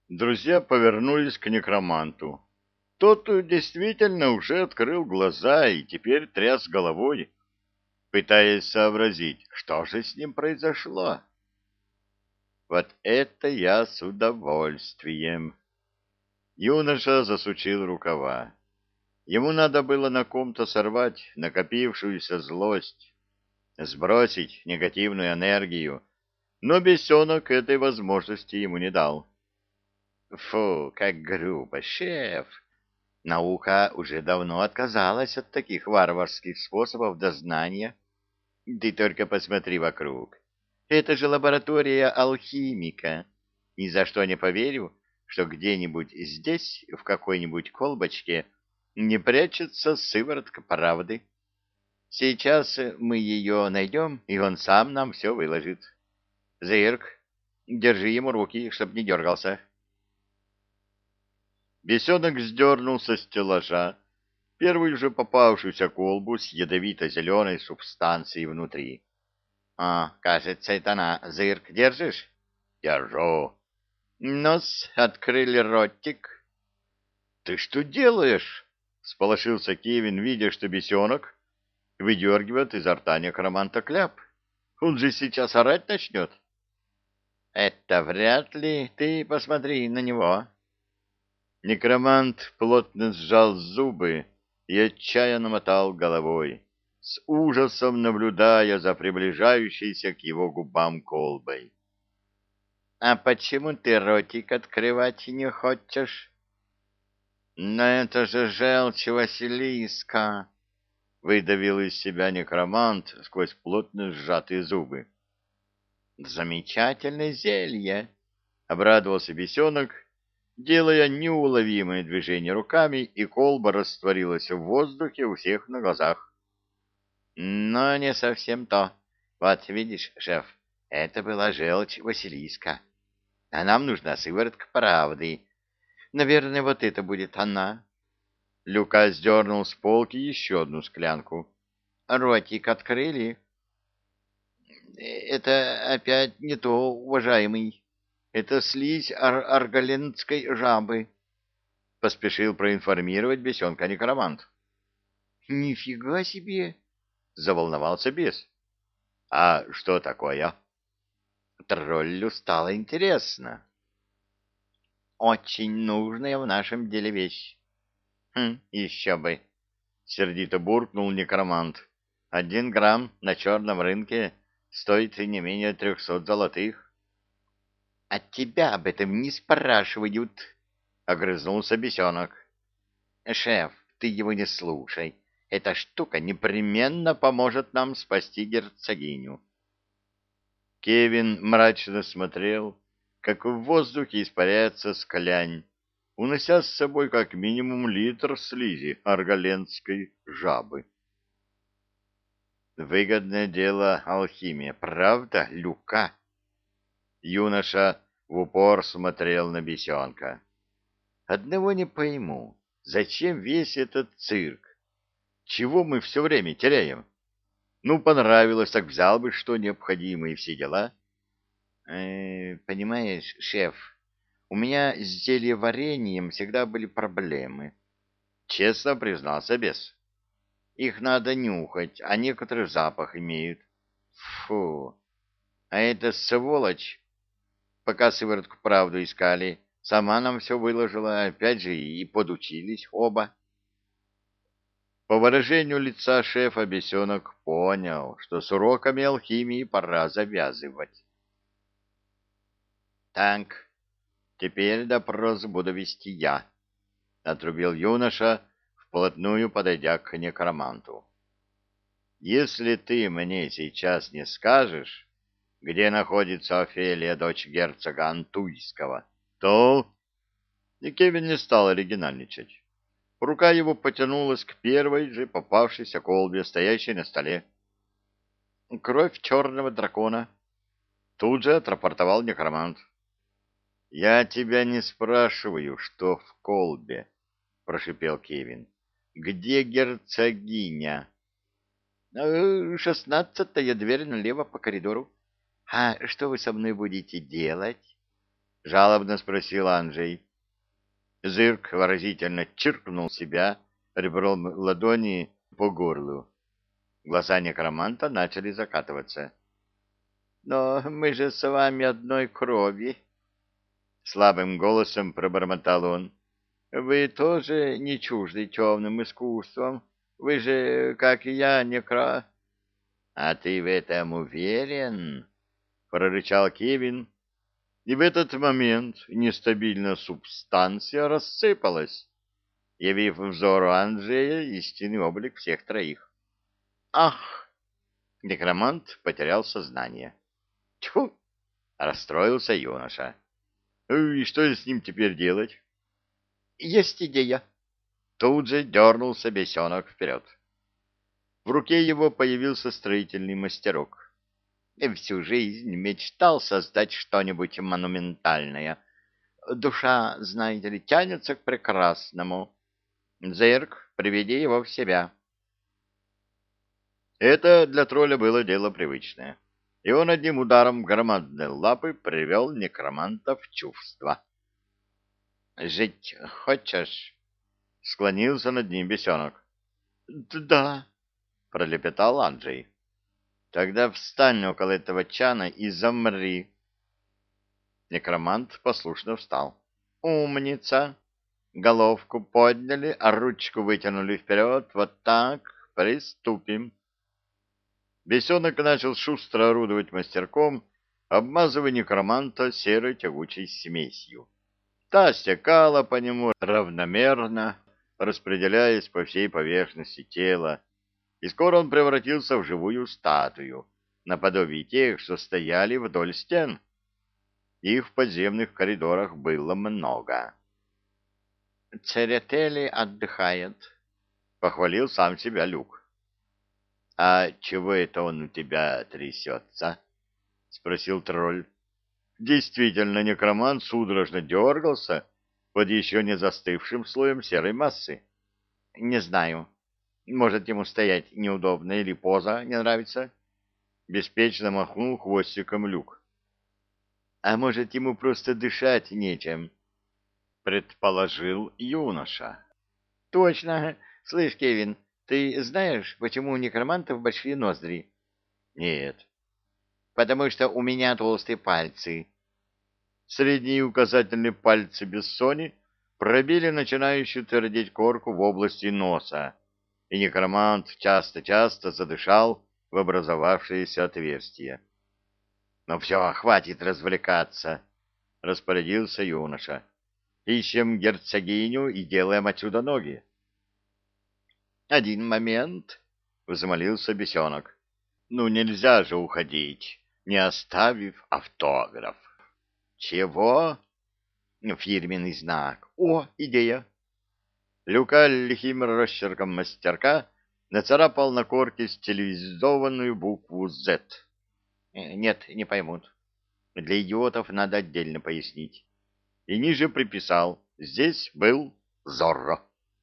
Друзья повернулись к некроманту. Тот действительно уже открыл глаза и теперь тряс головой, пытаясь сообразить, что же с ним произошло. Вот это я с удовольствием. Юноша засучил рукава. Ему надо было на ком-то сорвать накопившуюся злость, сбросить негативную энергию, но бесенок этой возможности ему не дал. Фу, как грубо, шеф! Наука уже давно отказалась от таких варварских способов дознания. Ты только посмотри вокруг. Это же лаборатория алхимика. Ни за что не поверю, что где-нибудь здесь, в какой-нибудь колбочке, не прячется сыворотка правды. Сейчас мы ее найдем, и он сам нам все выложит. Зырк, держи ему руки, чтоб не дергался. Бесенок сдернул со стеллажа первую же попавшуюся колбу с ядовито-зеленой субстанцией внутри. — кажется, это она. Зырк, держишь? — Держу. — Нос, открыли ротик. — Ты что делаешь? — сполошился Кевин, видя, что бесенок выдергивает изо рта некроманта кляп. Он же сейчас орать начнет. — Это вряд ли. Ты посмотри на него. Некромант плотно сжал зубы и отчаянно мотал головой, с ужасом наблюдая за приближающейся к его губам колбой. — А почему ты ротик открывать не хочешь? — Но это же желчь Василиска! — выдавил из себя некромант сквозь плотно сжатые зубы. — Замечательное зелье! — обрадовался бесенок, делая неуловимые движения руками, и колба растворилась в воздухе у всех на глазах. Но не совсем то. Вот видишь, шеф, это была желчь Василиска. А нам нужна сыворотка правды. Наверное, вот это будет она. Люка сдернул с полки еще одну склянку. Ротик открыли. Это опять не то, уважаемый. Это слизь арголентской жабы. Поспешил проинформировать бесенка некромант. — Нифига себе! — заволновался бес. — А что такое? Троллю стало интересно. — Очень нужная в нашем деле вещь. — еще бы! — сердито буркнул некромант. — 1 грамм на черном рынке стоит не менее 300 золотых. — От тебя об этом не спрашивают, — огрызнулся бесенок. — Шеф, ты его не слушай. Эта штука непременно поможет нам спасти герцогиню. Кевин мрачно смотрел, как в воздухе испаряется склянь, унося с собой как минимум литр слизи арголентской жабы. Выгодное дело алхимия, правда, Люка? Юноша в упор смотрел на бесенка. Одного не пойму, зачем весь этот цирк? Чего мы все время теряем? Ну, понравилось, так взял бы что необходимо и все дела. Понимаешь, шеф, у меня с зельеварением всегда были проблемы. Честно признался бес. Их надо нюхать, а некоторые запах имеют. Фу, а эта сволочь, пока сыворотку правду искали, сама нам все выложила, опять же, и подучились оба. По выражению лица шефа бесенок понял, что с уроками алхимии пора завязывать. — Так, теперь допрос буду вести я, — отрубил юноша, вплотную подойдя к некроманту. — Если ты мне сейчас не скажешь, где находится Офелия, дочь герцога Антуйского, то... И Кевин не стал оригинальничать. Рука его потянулась к первой же попавшейся колбе, стоящей на столе. «Кровь черного дракона», — тут же отрапортовал некромант. «Я тебя не спрашиваю, что в колбе», — прошипел Кевин. «Где герцогиня?» «16-я дверь налево по коридору. А что вы со мной будете делать?» — жалобно спросил Анджей. Зырк выразительно чиркнул себя ребром ладони по горлу. Глаза некроманта начали закатываться. — Но мы же с вами одной крови, — слабым голосом пробормотал он. — Вы тоже не чужды темным искусствам. Вы же, как и я, — А ты в этом уверен? — прорычал Кевин. И в этот момент нестабильная субстанция рассыпалась, явив взору Анджея истинный облик всех троих. «Ах!» — некромант потерял сознание. «Тьфу!» — расстроился юноша. «И что с ним теперь делать?» «Есть идея!» Тут же дернулся бесенок вперед. В руке его появился строительный мастерок. Всю жизнь мечтал создать что-нибудь монументальное. Душа, знаете ли, тянется к прекрасному. Зырк, приведи его в себя. Это для тролля было дело привычное, и он одним ударом громадной лапы привел некроманта в чувство. «Жить хочешь?» — склонился над ним бесенок. «Да», — пролепетал Анджей. «Тогда встань около этого чана и замри». Некромант послушно встал. «Умница! Головку подняли, а ручку вытянули вперед. Вот так. Приступим». Бесенок начал шустро орудовать мастерком, обмазывая некроманта серой тягучей смесью. Та стекала по нему равномерно, распределяясь по всей поверхности тела, и скоро он превратился в живую статую, наподобие тех, что стояли вдоль стен. Их в подземных коридорах было много. «Церетели отдыхает», — похвалил сам себя Люк. — А чего это он у тебя трясется? — спросил тролль. Действительно, некромант судорожно дергался под еще не застывшим слоем серой массы. — Не знаю. Может, ему стоять неудобно или поза не нравится? Беспечно махнул хвостиком Люк. — А может, ему просто дышать нечем? — предположил юноша. — Точно. Слышь, Кевин, ты знаешь, почему у некромантов большие ноздри? — Нет. — Потому что у меня толстые пальцы. Средние и указательные пальцы Бессони пробили начинающую твердеть корку в области носа, и некромант часто-часто задышал в образовавшееся отверстие. — Ну все, хватит развлекаться, — распорядился юноша. — Ищем герцогиню и делаем отсюда ноги. — Один момент, — взмолился бесенок. — Ну нельзя же уходить, не оставив автограф. — Чего? — Фирменный знак. О, идея! Люка лихим росчерком мастерка нацарапал на корке стилизованную букву «З». Нет, не поймут. Для идиотов надо отдельно пояснить. И ниже приписал: здесь был Зорро.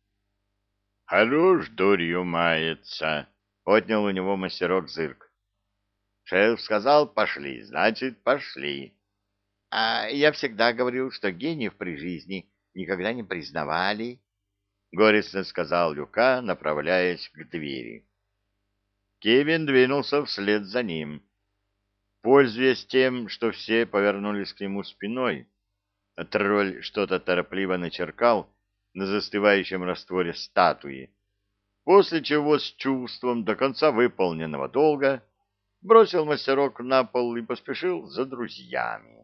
«Хорош дурью мается», — отнял у него мастерок Зырк. «Шеф сказал, пошли, значит, пошли». «А я всегда говорил, что гениев при жизни никогда не признавали», — горестно сказал Люка, направляясь к двери. Кевин двинулся вслед за ним. Пользуясь тем, что все повернулись к нему спиной, тролль что-то торопливо начеркал на застывающем растворе статуи, после чего с чувством до конца выполненного долга бросил мастерок на пол и поспешил за друзьями.